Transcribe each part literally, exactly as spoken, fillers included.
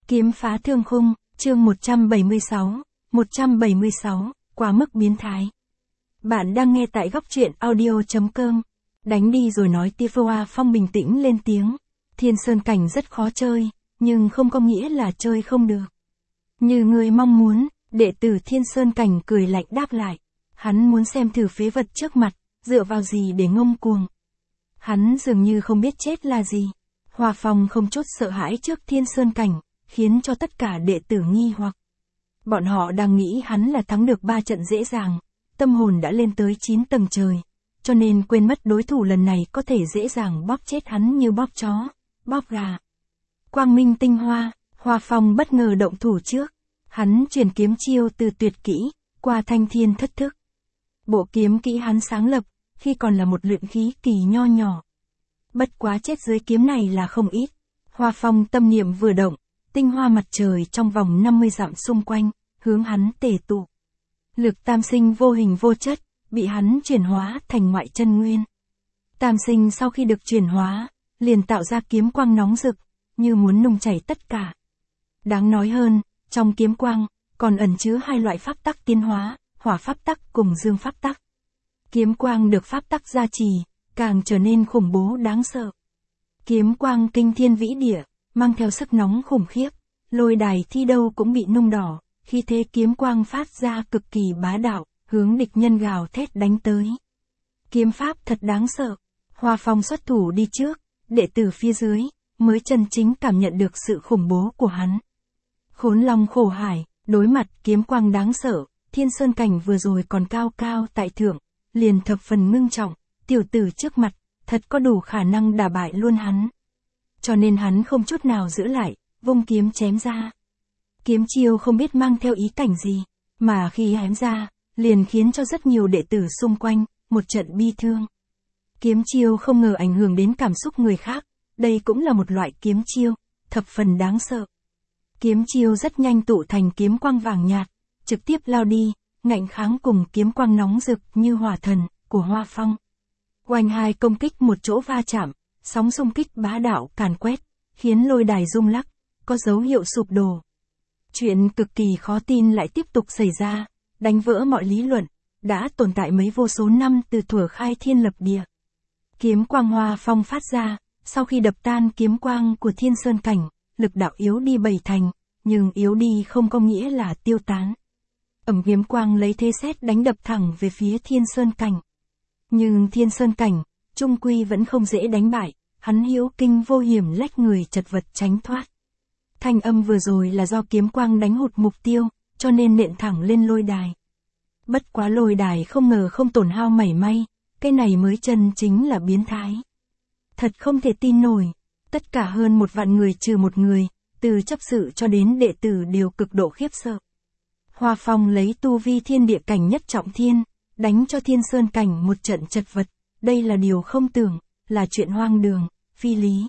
Kiếm phá thương khung, chương một trăm bảy mươi sáu, một trăm bảy mươi sáu, quá mức biến thái. Bạn đang nghe tại góc truyện audio chấm com. Đánh đi rồi nói Tifoa Phong bình tĩnh lên tiếng. Thiên Sơn Cảnh rất khó chơi, nhưng không có nghĩa là chơi không được. Như người mong muốn, đệ tử Thiên Sơn Cảnh cười lạnh đáp lại. Hắn muốn xem thử phế vật trước mặt, dựa vào gì để ngông cuồng. Hắn dường như không biết chết là gì. Hoa Phong không chút sợ hãi trước Thiên Sơn Cảnh, khiến cho tất cả đệ tử nghi hoặc. Bọn họ đang nghĩ hắn là thắng được ba trận dễ dàng, tâm hồn đã lên tới chín tầng trời, cho nên quên mất đối thủ lần này có thể dễ dàng bóp chết hắn như bóp chó, bóp gà. Quang minh tinh hoa, Hoa Phong bất ngờ động thủ trước, hắn chuyển kiếm chiêu từ tuyệt kỹ, qua thanh thiên thất thức. Bộ kiếm kỹ hắn sáng lập, khi còn là một luyện khí kỳ nho nhỏ. Bất quá chết dưới kiếm này là không ít. Hoa Phong tâm niệm vừa động, tinh hoa mặt trời trong vòng năm mươi dặm xung quanh, hướng hắn tề tụ. Lực tam sinh vô hình vô chất, bị hắn chuyển hóa thành ngoại chân nguyên. Tam sinh sau khi được chuyển hóa, liền tạo ra kiếm quang nóng rực, như muốn nung chảy tất cả. Đáng nói hơn, trong kiếm quang, còn ẩn chứa hai loại pháp tắc tiến hóa, hỏa pháp tắc cùng dương pháp tắc. Kiếm quang được pháp tắc gia trì, càng trở nên khủng bố đáng sợ. Kiếm quang kinh thiên vĩ địa, mang theo sức nóng khủng khiếp, lôi đài thi đâu cũng bị nung đỏ, khi thế kiếm quang phát ra cực kỳ bá đạo, hướng địch nhân gào thét đánh tới. Kiếm pháp thật đáng sợ, Hoa Phong xuất thủ đi trước, đệ tử phía dưới, mới chân chính cảm nhận được sự khủng bố của hắn. Khốn long khổ hải, đối mặt kiếm quang đáng sợ, Thiên Sơn Cảnh vừa rồi còn cao cao tại thượng, liền thập phần ngưng trọng, tiểu tử trước mặt, thật có đủ khả năng đả bại luôn hắn. Cho nên hắn không chút nào giữ lại, vung kiếm chém ra. Kiếm chiêu không biết mang theo ý cảnh gì, mà khi hém ra, liền khiến cho rất nhiều đệ tử xung quanh, một trận bi thương. Kiếm chiêu không ngờ ảnh hưởng đến cảm xúc người khác, đây cũng là một loại kiếm chiêu, thập phần đáng sợ. Kiếm chiêu rất nhanh tụ thành kiếm quang vàng nhạt, trực tiếp lao đi, ngạnh kháng cùng kiếm quang nóng rực như hỏa thần, của Hoa Phong. Oanh hai công kích một chỗ va chạm, sóng xung kích bá đạo càn quét, khiến lôi đài rung lắc, có dấu hiệu sụp đổ. Chuyện cực kỳ khó tin lại tiếp tục xảy ra, đánh vỡ mọi lý luận, đã tồn tại mấy vô số năm từ thuở khai thiên lập địa. Kiếm quang Hoa Phong phát ra, sau khi đập tan kiếm quang của Thiên Sơn Cảnh, lực đạo yếu đi bảy thành, nhưng yếu đi không có nghĩa là tiêu tán. Ẩm kiếm quang lấy thế sét đánh đập thẳng về phía Thiên Sơn Cảnh. Nhưng Thiên Sơn Cảnh, trung quy vẫn không dễ đánh bại, hắn hữu kinh vô hiểm lách người chật vật tránh thoát. Thanh âm vừa rồi là do kiếm quang đánh hụt mục tiêu, cho nên nện thẳng lên lôi đài. Bất quá lôi đài không ngờ không tổn hao mảy may, cái này mới chân chính là biến thái. Thật không thể tin nổi, tất cả hơn một vạn người trừ một người, từ chấp sự cho đến đệ tử đều cực độ khiếp sợ. Hoa Phong lấy tu vi thiên địa cảnh nhất trọng thiên, đánh cho Thiên Sơn Cảnh một trận chật vật, đây là điều không tưởng, là chuyện hoang đường, phi lý.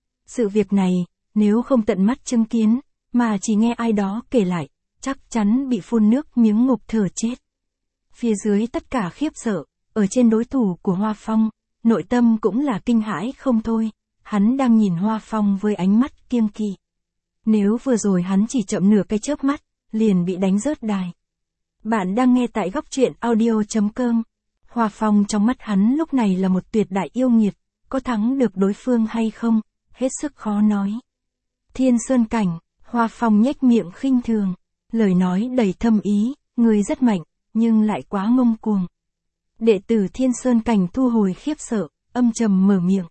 Sự việc này, nếu không tận mắt chứng kiến, mà chỉ nghe ai đó kể lại, chắc chắn bị phun nước miếng ngục thở chết. Phía dưới tất cả khiếp sợ, ở trên đối thủ của Hoa Phong, nội tâm cũng là kinh hãi không thôi, hắn đang nhìn Hoa Phong với ánh mắt kiêng kỵ. Nếu vừa rồi hắn chỉ chậm nửa cái chớp mắt, liền bị đánh rớt đài. Bạn đang nghe tại góc truyện audio chấm com. Hoa Phong trong mắt hắn lúc này là một tuyệt đại yêu nghiệt, có thắng được đối phương hay không, hết sức khó nói. Thiên Sơn Cảnh, Hoa Phong nhếch miệng khinh thường, lời nói đầy thâm ý, người rất mạnh, nhưng lại quá ngông cuồng. Đệ tử Thiên Sơn Cảnh thu hồi khiếp sợ, âm trầm mở miệng.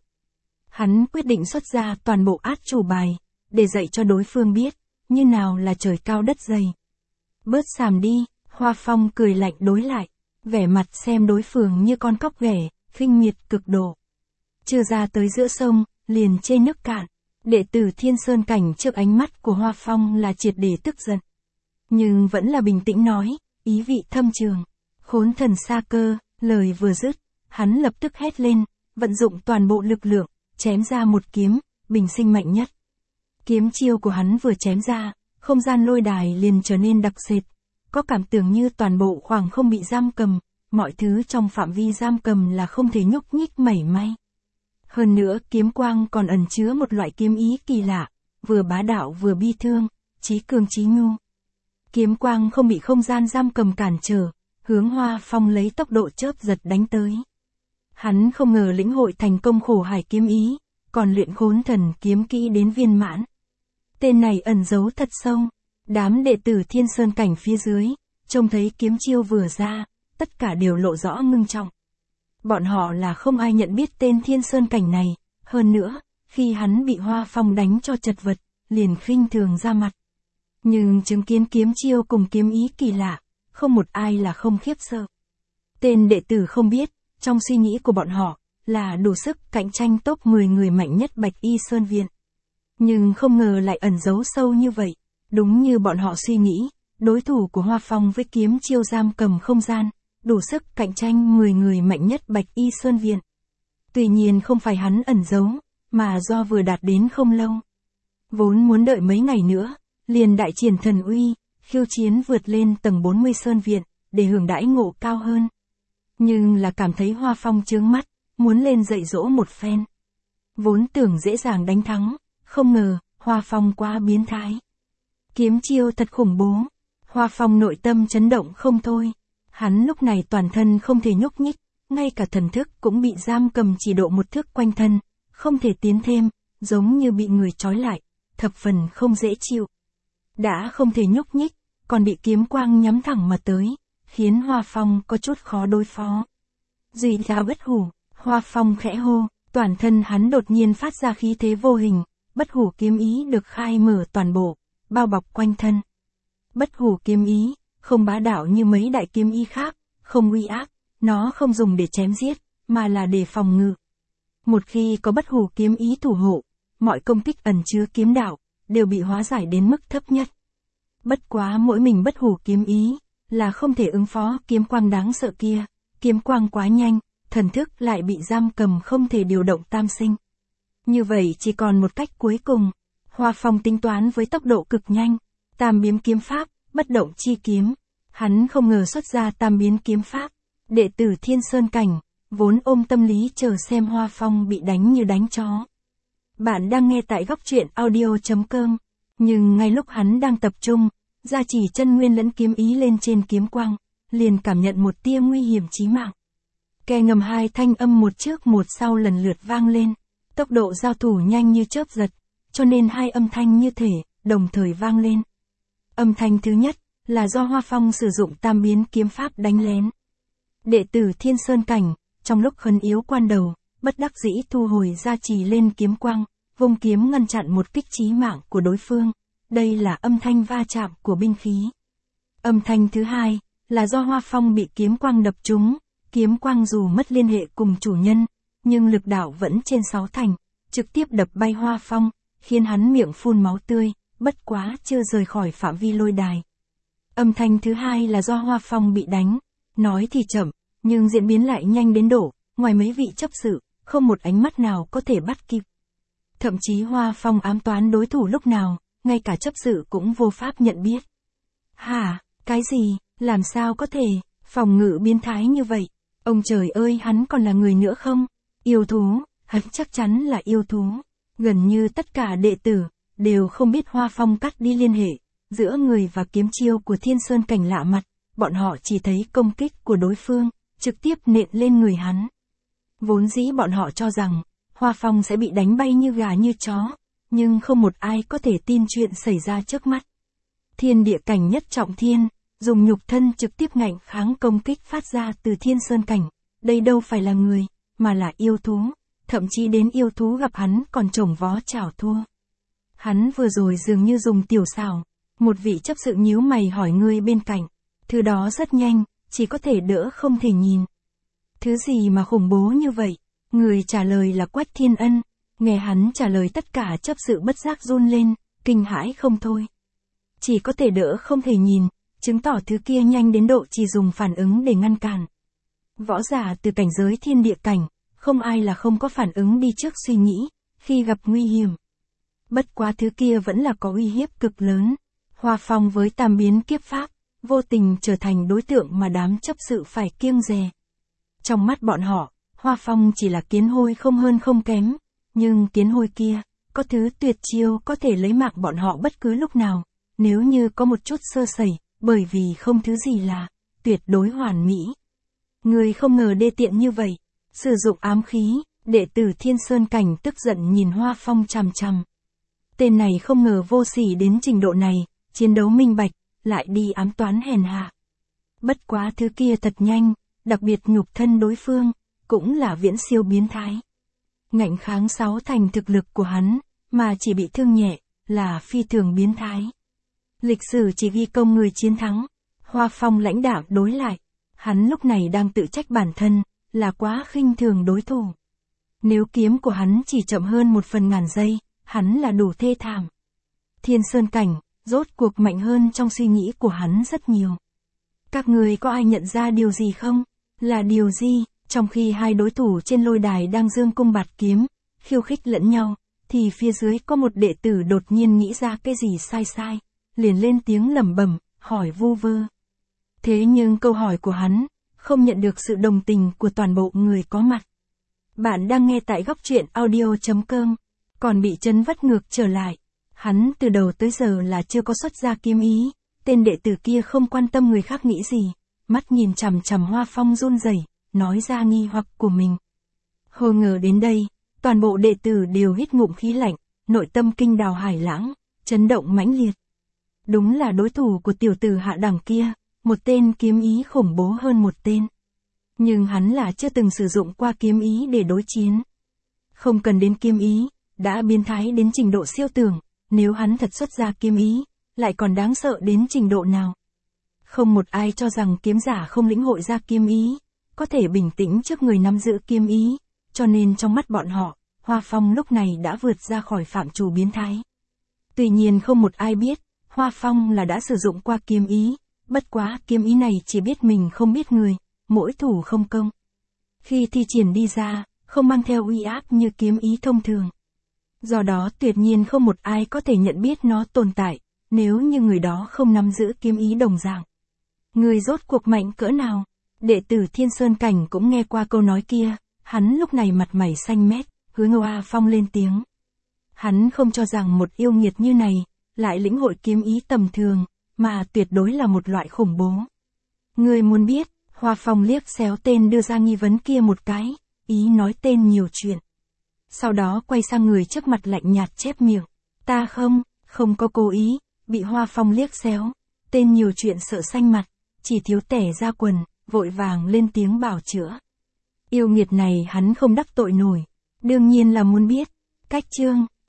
Hắn quyết định xuất ra toàn bộ át chủ bài, để dạy cho đối phương biết, như nào là trời cao đất dày. Bớt xàm đi, Hoa Phong cười lạnh đối lại, vẻ mặt xem đối phương như con cóc ghẻ, khinh miệt cực độ. Chưa ra tới giữa sông, liền chê nước cạn, đệ tử Thiên Sơn Cảnh trước ánh mắt của Hoa Phong là triệt để tức giận. Nhưng vẫn là bình tĩnh nói, ý vị thâm trường. Khốn thần xa cơ, lời vừa dứt, hắn lập tức hét lên, vận dụng toàn bộ lực lượng, chém ra một kiếm, bình sinh mạnh nhất. Kiếm chiêu của hắn vừa chém ra, không gian lôi đài liền trở nên đặc sệt, có cảm tưởng như toàn bộ khoảng không bị giam cầm, mọi thứ trong phạm vi giam cầm là không thể nhúc nhích mảy may. Hơn nữa kiếm quang còn ẩn chứa một loại kiếm ý kỳ lạ, vừa bá đạo vừa bi thương, chí cường chí nhu. Kiếm quang không bị không gian giam cầm cản trở, hướng Hoa Phong lấy tốc độ chớp giật đánh tới. Hắn không ngờ lĩnh hội thành công khổ hải kiếm ý, còn luyện khốn thần kiếm kỹ đến viên mãn. Tên này ẩn giấu thật sâu, đám đệ tử Thiên Sơn cảnh phía dưới, trông thấy kiếm chiêu vừa ra, tất cả đều lộ rõ ngưng trọng. Bọn họ là không ai nhận biết tên Thiên Sơn cảnh này, hơn nữa, khi hắn bị Hoa Phong đánh cho chật vật, liền khinh thường ra mặt. Nhưng chứng kiến kiếm chiêu cùng kiếm ý kỳ lạ, không một ai là không khiếp sợ. Tên đệ tử không biết, trong suy nghĩ của bọn họ, là đủ sức cạnh tranh top mười người mạnh nhất Bạch Y Sơn Viện. Nhưng không ngờ lại ẩn giấu sâu như vậy, đúng như bọn họ suy nghĩ, đối thủ của Hoa Phong với kiếm chiêu giam cầm không gian, đủ sức cạnh tranh mười người mạnh nhất Bạch Y Sơn Viện. Tuy nhiên không phải hắn ẩn giấu, mà do vừa đạt đến không lâu. Vốn muốn đợi mấy ngày nữa, liền đại triển thần uy, khiêu chiến vượt lên tầng bốn mươi Sơn Viện, để hưởng đãi ngộ cao hơn. Nhưng là cảm thấy Hoa Phong chướng mắt, muốn lên dạy dỗ một phen. Vốn tưởng dễ dàng đánh thắng, không ngờ, Hoa Phong quá biến thái. Kiếm chiêu thật khủng bố. Hoa Phong nội tâm chấn động không thôi. Hắn lúc này toàn thân không thể nhúc nhích, ngay cả thần thức cũng bị giam cầm chỉ độ một thước quanh thân, không thể tiến thêm, giống như bị người trói lại, thập phần không dễ chịu. Đã không thể nhúc nhích, còn bị kiếm quang nhắm thẳng mà tới, khiến Hoa Phong có chút khó đối phó. Duy ra bất hủ, Hoa Phong khẽ hô, toàn thân hắn đột nhiên phát ra khí thế vô hình, bất hủ kiếm ý được khai mở toàn bộ, bao bọc quanh thân. Bất hủ kiếm ý, không bá đạo như mấy đại kiếm ý khác, không uy ác, nó không dùng để chém giết, mà là để phòng ngự. Một khi có bất hủ kiếm ý thủ hộ, mọi công kích ẩn chứa kiếm đạo, đều bị hóa giải đến mức thấp nhất. Bất quá mỗi mình bất hủ kiếm ý, là không thể ứng phó kiếm quang đáng sợ kia, kiếm quang quá nhanh, thần thức lại bị giam cầm không thể điều động tam sinh. Như vậy chỉ còn một cách cuối cùng, Hoa Phong tính toán với tốc độ cực nhanh, tam biến kiếm pháp, bất động chi kiếm, hắn không ngờ xuất ra tam biến kiếm pháp, đệ tử Thiên Sơn cảnh, vốn ôm tâm lý chờ xem Hoa Phong bị đánh như đánh chó. Bạn đang nghe tại góc truyện audio chấm com, nhưng ngay lúc hắn đang tập trung, gia chỉ chân nguyên lẫn kiếm ý lên trên kiếm quang, liền cảm nhận một tia nguy hiểm chí mạng. Kè ngầm hai thanh âm một trước một sau lần lượt vang lên, tốc độ giao thủ nhanh như chớp giật, cho nên hai âm thanh như thể, đồng thời vang lên. Âm thanh thứ nhất, là do Hoa Phong sử dụng tam biến kiếm pháp đánh lén. Đệ tử Thiên Sơn cảnh, trong lúc khẩn yếu quan đầu, bất đắc dĩ thu hồi gia trì lên kiếm quang, vung kiếm ngăn chặn một kích chí mạng của đối phương. Đây là âm thanh va chạm của binh khí. Âm thanh thứ hai, là do Hoa Phong bị kiếm quang đập trúng, kiếm quang dù mất liên hệ cùng chủ nhân, nhưng lực đạo vẫn trên sáu thành, trực tiếp đập bay Hoa Phong, khiến hắn miệng phun máu tươi, bất quá chưa rời khỏi phạm vi lôi đài. Âm thanh thứ hai là do Hoa Phong bị đánh, nói thì chậm, nhưng diễn biến lại nhanh đến độ, ngoài mấy vị chấp sự, không một ánh mắt nào có thể bắt kịp. Thậm chí Hoa Phong ám toán đối thủ lúc nào, ngay cả chấp sự cũng vô pháp nhận biết. Hả, cái gì, làm sao có thể, phòng ngự biến thái như vậy, ông trời ơi hắn còn là người nữa không? Yêu thú, hắn chắc chắn là yêu thú. Gần như tất cả đệ tử, đều không biết Hoa Phong cắt đi liên hệ, giữa người và kiếm chiêu của Thiên Sơn cảnh lạ mặt, bọn họ chỉ thấy công kích của đối phương, trực tiếp nện lên người hắn. Vốn dĩ bọn họ cho rằng, Hoa Phong sẽ bị đánh bay như gà như chó, nhưng không một ai có thể tin chuyện xảy ra trước mắt. Thiên địa cảnh nhất trọng thiên, dùng nhục thân trực tiếp ngạnh kháng công kích phát ra từ Thiên Sơn cảnh, đây đâu phải là người, mà là yêu thú, thậm chí đến yêu thú gặp hắn còn chổng vó chảo thua. Hắn vừa rồi dường như dùng tiểu xảo, một vị chấp sự nhíu mày hỏi người bên cạnh, thứ đó rất nhanh, chỉ có thể đỡ không thể nhìn. Thứ gì mà khủng bố như vậy? Người trả lời là Quách Thiên Ân, nghe hắn trả lời tất cả chấp sự bất giác run lên, kinh hãi không thôi. Chỉ có thể đỡ không thể nhìn, chứng tỏ thứ kia nhanh đến độ chỉ dùng phản ứng để ngăn cản. Võ giả từ cảnh giới thiên địa cảnh, không ai là không có phản ứng đi trước suy nghĩ, khi gặp nguy hiểm. Bất quá thứ kia vẫn là có uy hiếp cực lớn. Hoa Phong với tam biến kiếp pháp, vô tình trở thành đối tượng mà đám chấp sự phải kiêng dè. Trong mắt bọn họ, Hoa Phong chỉ là kiến hôi không hơn không kém, nhưng kiến hôi kia, có thứ tuyệt chiêu có thể lấy mạng bọn họ bất cứ lúc nào, nếu như có một chút sơ sẩy, bởi vì không thứ gì là tuyệt đối hoàn mỹ. Người không ngờ đê tiện như vậy, sử dụng ám khí, đệ tử Thiên Sơn Cảnh tức giận nhìn Hoa Phong chằm chằm. Tên này không ngờ vô sỉ đến trình độ này, chiến đấu minh bạch, lại đi ám toán hèn hạ. Bất quá thứ kia thật nhanh, đặc biệt nhục thân đối phương, cũng là viễn siêu biến thái. Ngạnh kháng sáu thành thực lực của hắn, mà chỉ bị thương nhẹ, là phi thường biến thái. Lịch sử chỉ ghi công người chiến thắng, Hoa Phong lãnh đạm đối lại. Hắn lúc này đang tự trách bản thân, là quá khinh thường đối thủ. Nếu kiếm của hắn chỉ chậm hơn một phần ngàn giây, hắn là đủ thê thảm. Thiên Sơn Cảnh, rốt cuộc mạnh hơn trong suy nghĩ của hắn rất nhiều. Các người có ai nhận ra điều gì không? Là điều gì? Trong khi hai đối thủ trên lôi đài đang dương cung bạt kiếm, khiêu khích lẫn nhau, thì phía dưới có một đệ tử đột nhiên nghĩ ra cái gì sai sai, liền lên tiếng lẩm bẩm, hỏi vu vơ. Thế nhưng câu hỏi của hắn, không nhận được sự đồng tình của toàn bộ người có mặt. Bạn đang nghe tại góc truyện audio chấm com, còn bị chấn vất ngược trở lại. Hắn từ đầu tới giờ là chưa có xuất ra kiếm ý, tên đệ tử kia không quan tâm người khác nghĩ gì, mắt nhìn chằm chằm Hoa Phong run rẩy, nói ra nghi hoặc của mình. Hồ ngờ đến đây, toàn bộ đệ tử đều hít ngụm khí lạnh, nội tâm kinh đào hải lãng, chấn động mãnh liệt. Đúng là đối thủ của tiểu tử hạ đẳng kia, một tên kiếm ý khủng bố hơn một tên. Nhưng hắn là chưa từng sử dụng qua kiếm ý để đối chiến. Không cần đến kiếm ý, đã biến thái đến trình độ siêu tưởng, nếu hắn thật xuất ra kiếm ý, lại còn đáng sợ đến trình độ nào. Không một ai cho rằng kiếm giả không lĩnh hội ra kiếm ý, có thể bình tĩnh trước người nắm giữ kiếm ý, cho nên trong mắt bọn họ, Hoa Phong lúc này đã vượt ra khỏi phạm trù biến thái. Tuy nhiên không một ai biết, Hoa Phong là đã sử dụng qua kiếm ý, bất quá kiếm ý này chỉ biết mình không biết người, mỗi thủ không công. Khi thi triển đi ra, không mang theo uy áp như kiếm ý thông thường. Do đó tuyệt nhiên không một ai có thể nhận biết nó tồn tại, nếu như người đó không nắm giữ kiếm ý đồng dạng. Người rốt cuộc mạnh cỡ nào? Đệ tử Thiên Sơn Cảnh cũng nghe qua câu nói kia, hắn lúc này mặt mày xanh mét, hướng Hoa Phong lên tiếng. Hắn không cho rằng một yêu nghiệt như này, lại lĩnh hội kiếm ý tầm thường, mà tuyệt đối là một loại khủng bố. Người muốn biết, Hoa Phong liếc xéo tên đưa ra nghi vấn kia một cái, ý nói tên nhiều chuyện. Sau đó quay sang người trước mặt lạnh nhạt chép miệng. Ta không, không có cố ý, bị Hoa Phong liếc xéo. Tên nhiều chuyện sợ xanh mặt, chỉ thiếu tẻ ra quần, vội vàng lên tiếng bảo chữa. Yêu nghiệt này hắn không đắc tội nổi, đương nhiên là muốn biết. Cách chương.